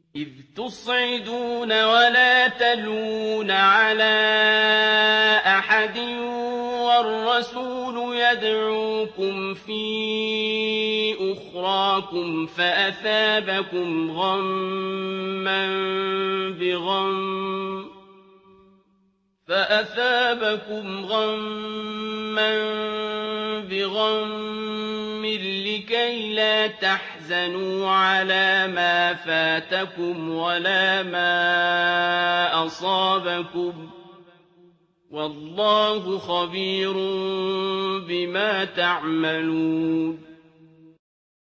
إذ تصعدون ولا تلوون على أحد والرسول يدعوكم في أخراكم فأثابكم غما بغم لكي لا تحزنوا على ما فاتكم ولا ما أصابكم والله خبير بما تعملون